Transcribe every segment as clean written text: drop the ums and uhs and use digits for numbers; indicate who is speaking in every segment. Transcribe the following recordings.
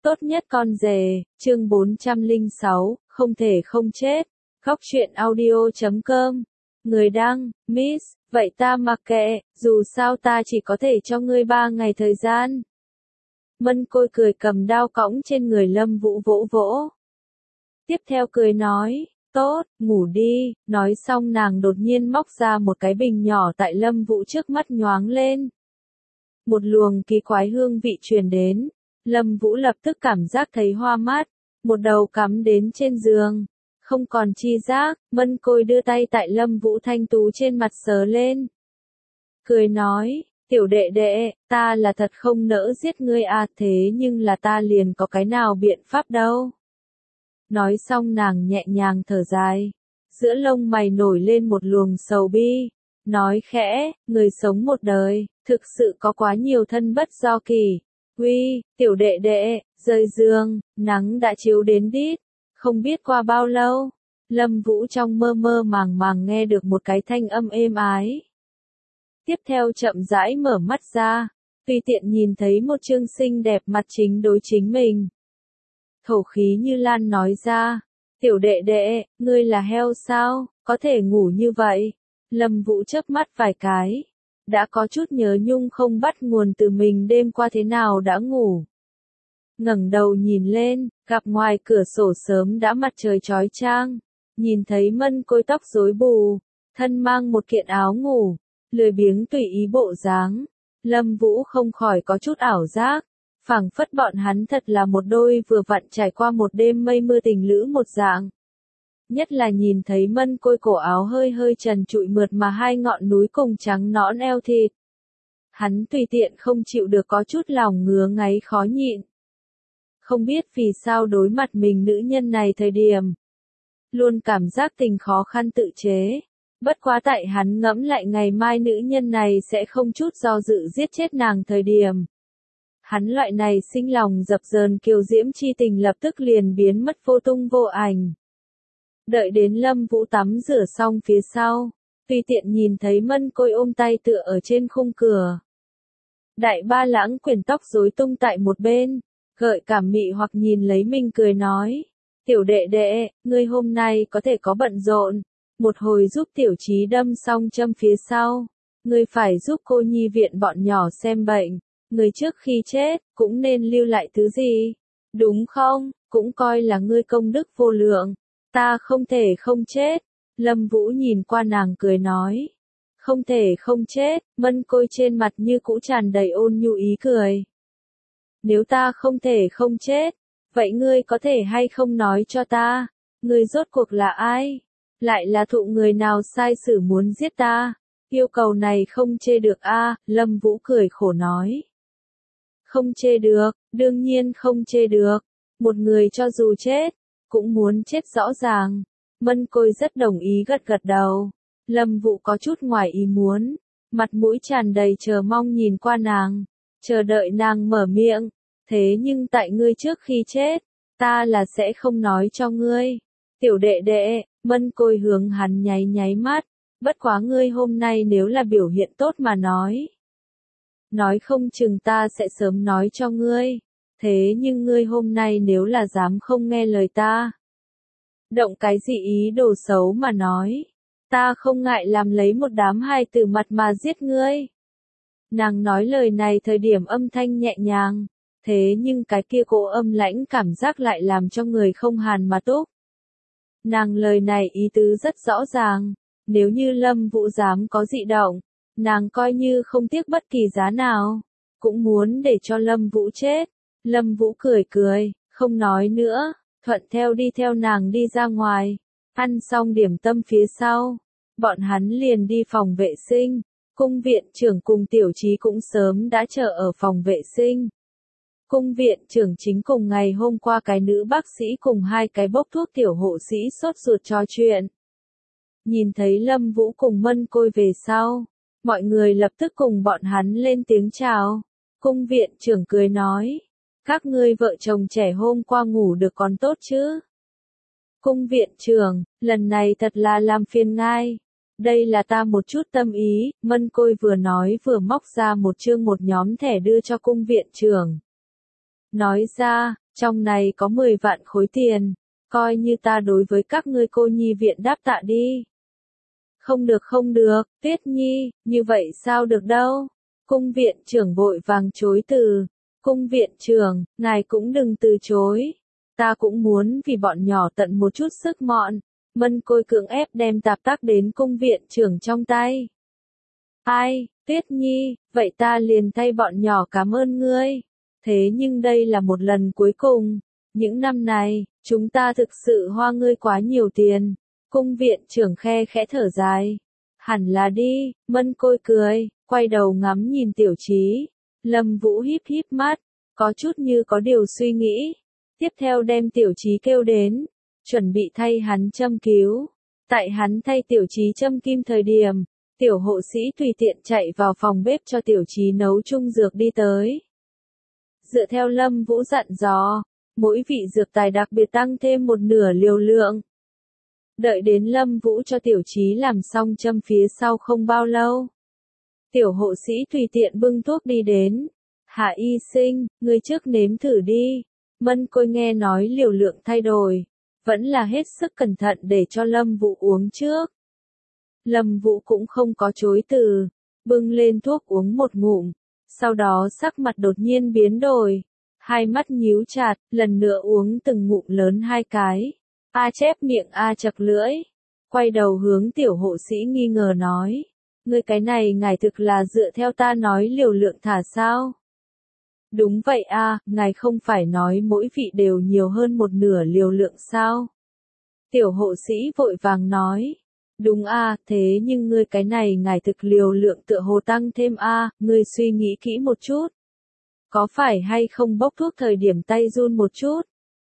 Speaker 1: Tốt nhất con rể, chương 406, không thể không chết. Góc truyện audio.com. Người đăng, Miss, vậy ta mặc kệ, dù sao ta chỉ có thể cho ngươi 3 ngày thời gian. Mân Côi cười cầm đao cõng trên người Lâm Vũ vỗ vỗ. Tiếp theo cười nói, tốt, ngủ đi, nói xong nàng đột nhiên móc ra một cái bình nhỏ tại Lâm Vũ trước mắt nhoáng lên. Một luồng kỳ quái hương vị truyền đến. Lâm Vũ lập tức cảm giác thấy hoa mắt, một đầu cắm đến trên giường, không còn chi giác. Mân Côi đưa tay tại Lâm Vũ thanh tú trên mặt sờ lên. Cười nói, tiểu đệ đệ, ta là thật không nỡ giết ngươi à, thế nhưng là ta liền có cái nào biện pháp đâu. Nói xong nàng nhẹ nhàng thở dài, giữa lông mày nổi lên một luồng sầu bi, nói khẽ, người sống một đời, thực sự có quá nhiều thân bất do kỳ. Uy, tiểu đệ đệ, rời giường, nắng đã chiếu đến đít. Không biết qua bao lâu, Lâm Vũ trong mơ mơ màng màng nghe được một cái thanh âm êm ái. Tiếp theo chậm rãi mở mắt ra, tùy tiện nhìn thấy một trương xinh đẹp mặt chính đối chính mình. Thổ khí như lan nói ra, tiểu đệ đệ, ngươi là heo sao, có thể ngủ như vậy. Lâm Vũ chớp mắt vài cái. Đã có chút nhớ nhung không bắt nguồn từ mình đêm qua thế nào đã ngủ. Ngẩng đầu nhìn lên, gặp ngoài cửa sổ sớm đã mặt trời chói chang, nhìn thấy Mân Côi tóc rối bù, thân mang một kiện áo ngủ, lười biếng tùy ý bộ dáng, Lâm Vũ không khỏi có chút ảo giác, phảng phất bọn hắn thật là một đôi vừa vặn trải qua một đêm mây mưa tình lữ một dạng. Nhất là nhìn thấy Mân Côi cổ áo hơi hơi trần trụi mượt mà hai ngọn núi cùng trắng nõn eo thịt. Hắn tùy tiện không chịu được có chút lòng ngứa ngáy khó nhịn. Không biết vì sao đối mặt mình nữ nhân này thời điểm. Luôn cảm giác tình khó khăn tự chế. Bất quá tại hắn ngẫm lại ngày mai nữ nhân này sẽ không chút do dự giết chết nàng thời điểm. Hắn loại này sinh lòng dập dờn kiều diễm chi tình lập tức liền biến mất vô tung vô ảnh. Đợi đến Lâm Vũ tắm rửa xong phía sau, tùy tiện nhìn thấy Mân Côi ôm tay tựa ở trên khung cửa. Đại ba lãng quyển tóc rối tung tại một bên, gợi cảm mị hoặc nhìn lấy mình cười nói, tiểu đệ đệ, ngươi hôm nay có thể có bận rộn, một hồi giúp tiểu trí đâm xong châm phía sau, ngươi phải giúp cô nhi viện bọn nhỏ xem bệnh, ngươi trước khi chết, cũng nên lưu lại thứ gì, đúng không, cũng coi là ngươi công đức vô lượng. Ta không thể không chết. Lâm Vũ nhìn qua nàng cười nói. Không thể không chết. Mân Côi trên mặt như cũ tràn đầy ôn nhu ý cười. Nếu ta không thể không chết, vậy ngươi có thể hay không nói cho ta, ngươi rốt cuộc là ai? Lại là thụ người nào sai sử muốn giết ta? Yêu cầu này không chê được a. Lâm Vũ cười khổ nói. Không chê được, đương nhiên không chê được. Một người cho dù chết, cũng muốn chết rõ ràng. Mân Côi rất đồng ý gật gật đầu. Lâm Vũ có chút ngoài ý muốn, mặt mũi tràn đầy chờ mong nhìn qua nàng, chờ đợi nàng mở miệng. Thế nhưng tại ngươi trước khi chết, ta là sẽ không nói cho ngươi. Tiểu đệ đệ, Mân Côi hướng hắn nháy nháy mắt, bất quá ngươi hôm nay nếu là biểu hiện tốt mà nói không chừng ta sẽ sớm nói cho ngươi. Thế nhưng ngươi hôm nay nếu là dám không nghe lời ta, động cái gì ý đồ xấu mà nói, ta không ngại làm lấy một đám hài tử mặt mà giết ngươi. Nàng nói lời này thời điểm âm thanh nhẹ nhàng, thế nhưng cái kia cố âm lãnh cảm giác lại làm cho người không hàn mà túc. Nàng lời này ý tứ rất rõ ràng, nếu như Lâm Vũ dám có dị động, nàng coi như không tiếc bất kỳ giá nào, cũng muốn để cho Lâm Vũ chết. Lâm Vũ cười cười, không nói nữa, thuận theo đi theo nàng đi ra ngoài. Ăn xong điểm tâm phía sau, bọn hắn liền đi phòng vệ sinh. Cung viện trưởng cùng tiểu trí cũng sớm đã chờ ở phòng vệ sinh. Cung viện trưởng chính cùng ngày hôm qua cái nữ bác sĩ cùng hai cái bốc thuốc tiểu hộ sĩ sốt ruột trò chuyện. Nhìn thấy Lâm Vũ cùng Mân Côi về sau, mọi người lập tức cùng bọn hắn lên tiếng chào. Cung viện trưởng cười nói, các ngươi vợ chồng trẻ hôm qua ngủ được còn tốt chứ? Cung viện trưởng, lần này thật là làm phiền ngài. Đây là ta một chút tâm ý. Mân Côi vừa nói vừa móc ra một chương một nhóm thẻ đưa cho cung viện trưởng. Nói ra, Trong này có 10 vạn khối tiền, coi như ta đối với các ngươi cô nhi viện đáp tạ đi. Không được, Tuyết Nhi, như vậy sao được đâu. Cung viện trưởng vội vàng chối từ. Cung viện trưởng, ngài cũng đừng từ chối. Ta cũng muốn vì bọn nhỏ tận một chút sức mọn. Mân Côi cưỡng ép đem tạp tác đến cung viện trưởng trong tay. Ai, Tuyết Nhi, vậy ta liền thay bọn nhỏ cảm ơn ngươi. Thế nhưng đây là một lần cuối cùng. Những năm này, chúng ta thực sự hoa ngươi quá nhiều tiền. Cung viện trưởng khe khẽ thở dài. Hẳn là đi, Mân Côi cười, quay đầu ngắm nhìn Tiểu Chí. Lâm Vũ híp híp mắt, có chút như có điều suy nghĩ. Tiếp theo đem Tiểu Chí kêu đến, chuẩn bị thay hắn châm cứu. Tại hắn thay Tiểu Chí châm kim thời điểm, Tiểu hộ sĩ tùy tiện chạy vào phòng bếp cho Tiểu Chí nấu chung dược đi tới. Dựa theo Lâm Vũ dặn dò, mỗi vị dược tài đặc biệt tăng thêm một nửa liều lượng. Đợi đến Lâm Vũ cho Tiểu Chí làm xong châm phía sau không bao lâu. Tiểu hộ sĩ tùy tiện bưng thuốc đi đến. Hạ y sinh, ngươi trước nếm thử đi. Mân Côi nghe nói liều lượng thay đổi, vẫn là hết sức cẩn thận để cho Lâm Vũ uống trước. Lâm Vũ cũng không có chối từ, bưng lên thuốc uống một ngụm, sau đó sắc mặt đột nhiên biến đổi, hai mắt nhíu chặt, lần nữa uống từng ngụm lớn hai cái. A chép miệng A chật lưỡi, quay đầu hướng tiểu hộ sĩ nghi ngờ nói, ngươi cái này ngài thực là dựa theo ta nói liều lượng thả sao? Đúng vậy a, ngài không phải nói mỗi vị đều nhiều hơn một nửa liều lượng sao? Tiểu hộ sĩ vội vàng nói, đúng a, thế nhưng ngươi cái này ngài thực liều lượng tựa hồ tăng thêm a, ngươi suy nghĩ kỹ một chút. Có phải hay không bốc thuốc thời điểm tay run một chút?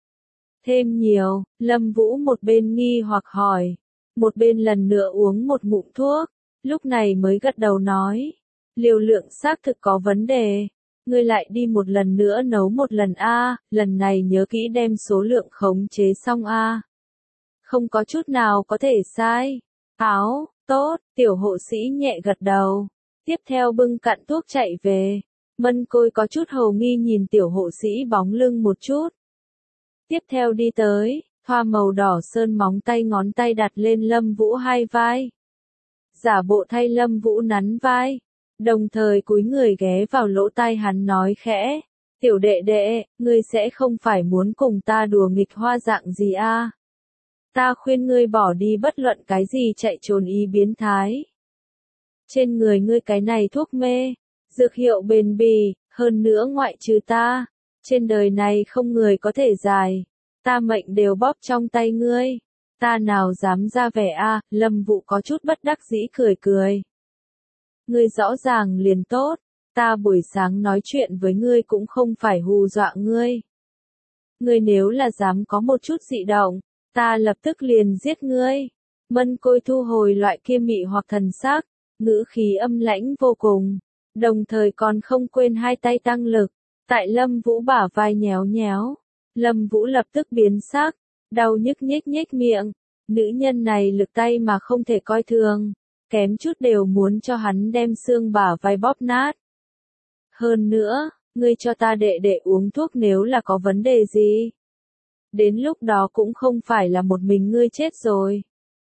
Speaker 1: Thêm nhiều, Lâm Vũ một bên nghi hoặc hỏi, một bên lần nữa uống một ngụm thuốc, lúc này mới gật đầu nói, liều lượng xác thực có vấn đề, ngươi lại đi một lần nữa nấu một lần a, lần này nhớ kỹ đem số lượng khống chế xong a. Không có chút nào có thể sai. Áo, tốt, tiểu hộ sĩ nhẹ gật đầu, tiếp theo bưng cặn thuốc chạy về. Mân Côi có chút hầu nghi nhìn tiểu hộ sĩ bóng lưng một chút. Tiếp theo đi tới, thoa màu đỏ sơn móng tay ngón tay đặt lên Lâm Vũ hai vai. Giả bộ thay Lâm Vũ nắn vai, đồng thời cúi người ghé vào lỗ tai hắn nói khẽ, tiểu đệ đệ, ngươi sẽ không phải muốn cùng ta đùa nghịch hoa dạng gì a? Ta khuyên ngươi bỏ đi bất luận cái gì chạy trốn ý biến thái. Trên người ngươi cái này thuốc mê, dược hiệu bền bỉ, hơn nữa ngoại trừ ta, trên đời này không người có thể giải, ta mệnh đều bóp trong tay ngươi, ta nào dám ra vẻ a? Lâm Vũ có chút bất đắc dĩ cười cười. Ngươi rõ ràng liền tốt, ta buổi sáng nói chuyện với ngươi cũng không phải hù dọa ngươi. Ngươi nếu là dám có một chút dị động, ta lập tức liền giết ngươi. Mân Côi thu hồi loại kia mị hoặc thần sắc, ngữ khí âm lãnh vô cùng, đồng thời còn không quên hai tay tăng lực, tại Lâm Vũ bả vai nhéo nhéo. Lâm Vũ lập tức biến sắc, đau nhức nhếch nhếch miệng, nữ nhân này lực tay mà không thể coi thường, kém chút đều muốn cho hắn đem xương bả vai bóp nát. Hơn nữa, ngươi cho ta đệ đệ uống thuốc nếu là có vấn đề gì? Đến lúc đó cũng không phải là một mình ngươi chết rồi.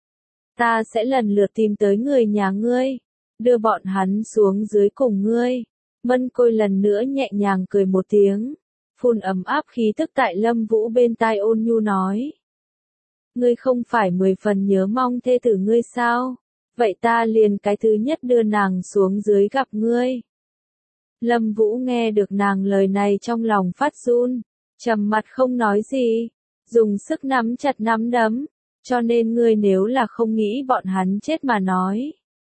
Speaker 1: Ta sẽ lần lượt tìm tới người nhà ngươi, đưa bọn hắn xuống dưới cùng ngươi. Mân Côi lần nữa nhẹ nhàng cười một tiếng, phun ấm áp khí tức tại Lâm Vũ bên tai ôn nhu nói. Ngươi không phải 10 phần nhớ mong thê tử ngươi sao? Vậy ta liền cái thứ nhất đưa nàng xuống dưới gặp ngươi. Lâm Vũ nghe được nàng lời này trong lòng phát run, trầm mặt không nói gì, dùng sức nắm chặt nắm đấm, cho nên ngươi nếu là không nghĩ bọn hắn chết mà nói.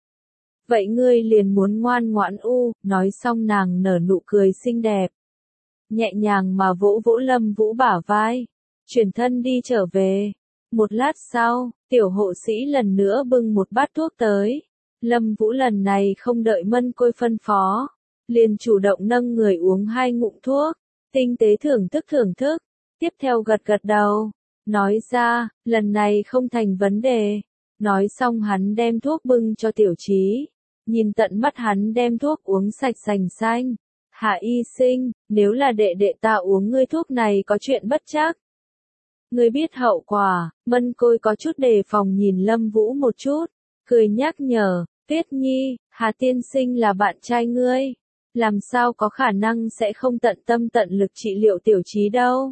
Speaker 1: Vậy ngươi liền muốn ngoan ngoãn nói xong nàng nở nụ cười xinh đẹp. Nhẹ nhàng mà vỗ vỗ Lâm Vũ bả vai, chuyển thân đi trở về. Một lát sau, tiểu hộ sĩ lần nữa bưng một bát thuốc tới. Lâm Vũ lần này không đợi Mân Côi phân phó, liền chủ động nâng người uống hai ngụm thuốc, tinh tế thưởng thức, tiếp theo gật gật đầu, nói ra, lần này không thành vấn đề. Nói xong hắn đem thuốc bưng cho Tiểu Chí, nhìn tận mắt hắn đem thuốc uống sạch sành xanh, Hạ y sinh, nếu là đệ đệ ta uống ngươi thuốc này có chuyện bất trắc. Ngươi biết hậu quả, Mân Côi có chút đề phòng nhìn Lâm Vũ một chút, cười nhắc nhở, Tuyết Nhi, Hà tiên sinh là bạn trai ngươi, làm sao có khả năng sẽ không tận tâm tận lực trị liệu tiểu trí đâu.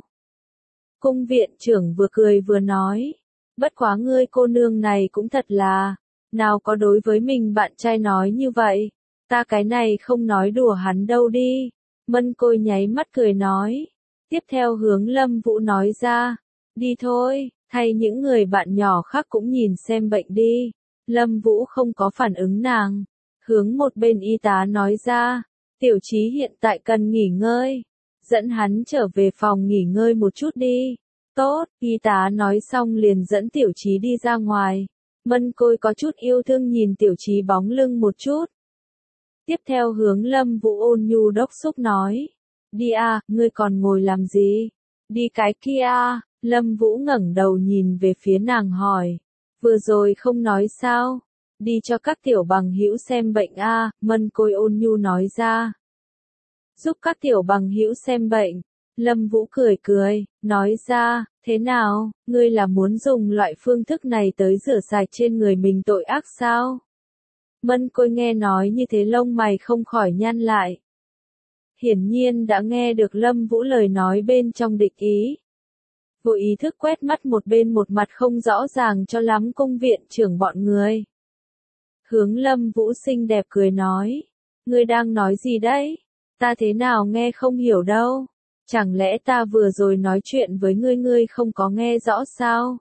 Speaker 1: Cung viện trưởng vừa cười vừa nói, bất quá ngươi cô nương này cũng thật là, nào có đối với mình bạn trai nói như vậy, ta cái này không nói đùa hắn đâu đi. Mân Côi nháy mắt cười nói, tiếp theo hướng Lâm Vũ nói ra, đi thôi, thay những người bạn nhỏ khác cũng nhìn xem bệnh đi. Lâm Vũ không có phản ứng nàng, hướng một bên y tá nói ra, tiểu trí hiện tại cần nghỉ ngơi, dẫn hắn trở về phòng nghỉ ngơi một chút đi. Tốt, y tá nói xong liền dẫn tiểu trí đi ra ngoài. Mân Côi có chút yêu thương nhìn tiểu trí bóng lưng một chút. Tiếp theo hướng Lâm Vũ ôn nhu đốc xúc nói, đi à, ngươi còn ngồi làm gì? Đi cái kia. Lâm Vũ ngẩng đầu nhìn về phía nàng hỏi, vừa rồi không nói sao? Đi cho các tiểu bằng hữu xem bệnh a. Mân Côi ôn nhu nói ra. Giúp các tiểu bằng hữu xem bệnh. Lâm Vũ cười cười, nói ra, thế nào, ngươi là muốn dùng loại phương thức này tới rửa sạch trên người mình tội ác sao? Mân Côi nghe nói như thế lông mày không khỏi nhăn lại. Hiển nhiên đã nghe được Lâm Vũ lời nói bên trong địch ý. Vô ý thức quét mắt một bên một mặt không rõ ràng cho lắm cung viện trưởng bọn người. Hướng Lâm Vũ xinh đẹp cười nói, ngươi đang nói gì đấy? Ta thế nào nghe không hiểu đâu. Chẳng lẽ ta vừa rồi nói chuyện với ngươi không có nghe rõ sao?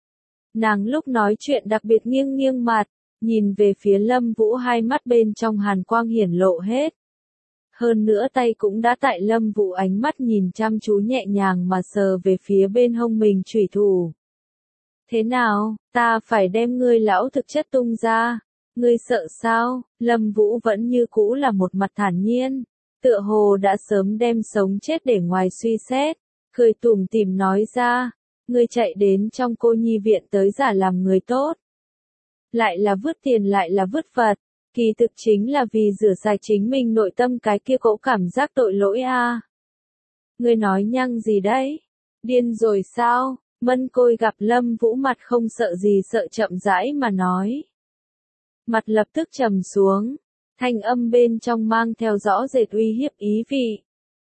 Speaker 1: Nàng lúc nói chuyện đặc biệt nghiêng nghiêng mặt, nhìn về phía Lâm Vũ hai mắt bên trong hàn quang hiển lộ hết. Hơn nữa tay cũng đã tại Lâm Vũ ánh mắt nhìn chăm chú nhẹ nhàng mà sờ về phía bên hông mình chủy thủ. Thế nào, ta phải đem ngươi lão thực chất tung ra, ngươi sợ sao? Lâm Vũ vẫn như cũ là một mặt thản nhiên, tựa hồ đã sớm đem sống chết để ngoài suy xét, cười tủm tỉm nói ra, ngươi chạy đến trong cô nhi viện tới giả làm người tốt. Lại là vứt tiền lại là vứt vật, kỳ thực chính là vì rửa sạch chính mình nội tâm cái kia cỗ cảm giác tội lỗi a. Ngươi nói nhăng gì đấy? Điên rồi sao? Mân Côi gặp Lâm Vũ mặt không sợ gì sợ chậm rãi mà nói. Mặt lập tức trầm xuống, thanh âm bên trong mang theo rõ rệt uy hiếp ý vị.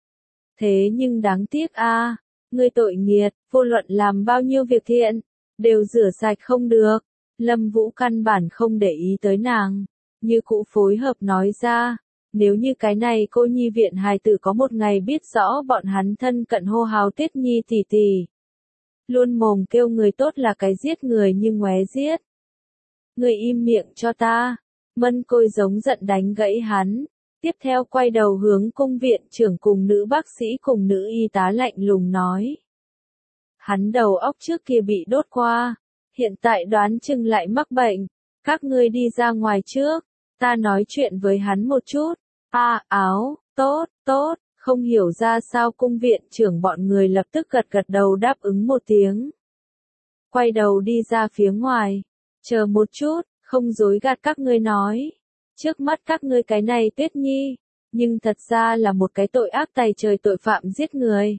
Speaker 1: Thế nhưng đáng tiếc a, ngươi tội nghiệt, vô luận làm bao nhiêu việc thiện, đều rửa sạch không được. Lâm Vũ căn bản không để ý tới nàng, như cũ phối hợp nói ra, nếu như cái này cô nhi viện hài tử có một ngày biết rõ bọn hắn thân cận hô hào Tuyết Nhi tỷ tỷ. Luôn mồm kêu người tốt là cái giết người như ngoé giết. Ngươi im miệng cho ta. Mân Côi giống giận đánh gãy hắn, tiếp theo quay đầu hướng cung viện trưởng cùng nữ bác sĩ cùng nữ y tá lạnh lùng nói. Hắn đầu óc trước kia bị đốt qua, hiện tại đoán chừng lại mắc bệnh, các ngươi đi ra ngoài trước, ta nói chuyện với hắn một chút. Áo, tốt, tốt, không hiểu ra sao cung viện trưởng bọn người lập tức gật gật đầu đáp ứng một tiếng. Quay đầu đi ra phía ngoài, chờ một chút, không dối gạt các ngươi nói. Trước mắt các ngươi cái này Tuyết Nhi, nhưng thật ra là một cái tội ác tày trời tội phạm giết người.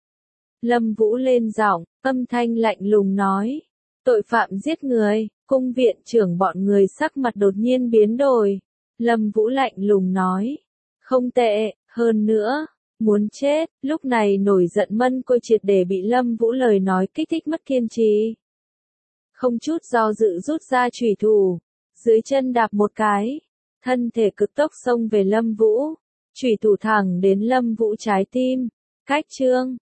Speaker 1: Lâm Vũ lên giọng, âm thanh lạnh lùng nói. Tội phạm giết người, cung viện trưởng bọn người sắc mặt đột nhiên biến đổi. Lâm Vũ lạnh lùng nói. Không tệ, hơn nữa, muốn chết, lúc này nổi giận Mân Côi triệt để bị Lâm Vũ lời nói kích thích mất kiên trì. Không chút do dự rút ra chủy thủ, dưới chân đạp một cái, thân thể cực tốc xông về Lâm Vũ, chủy thủ thẳng đến Lâm Vũ trái tim. Cách chương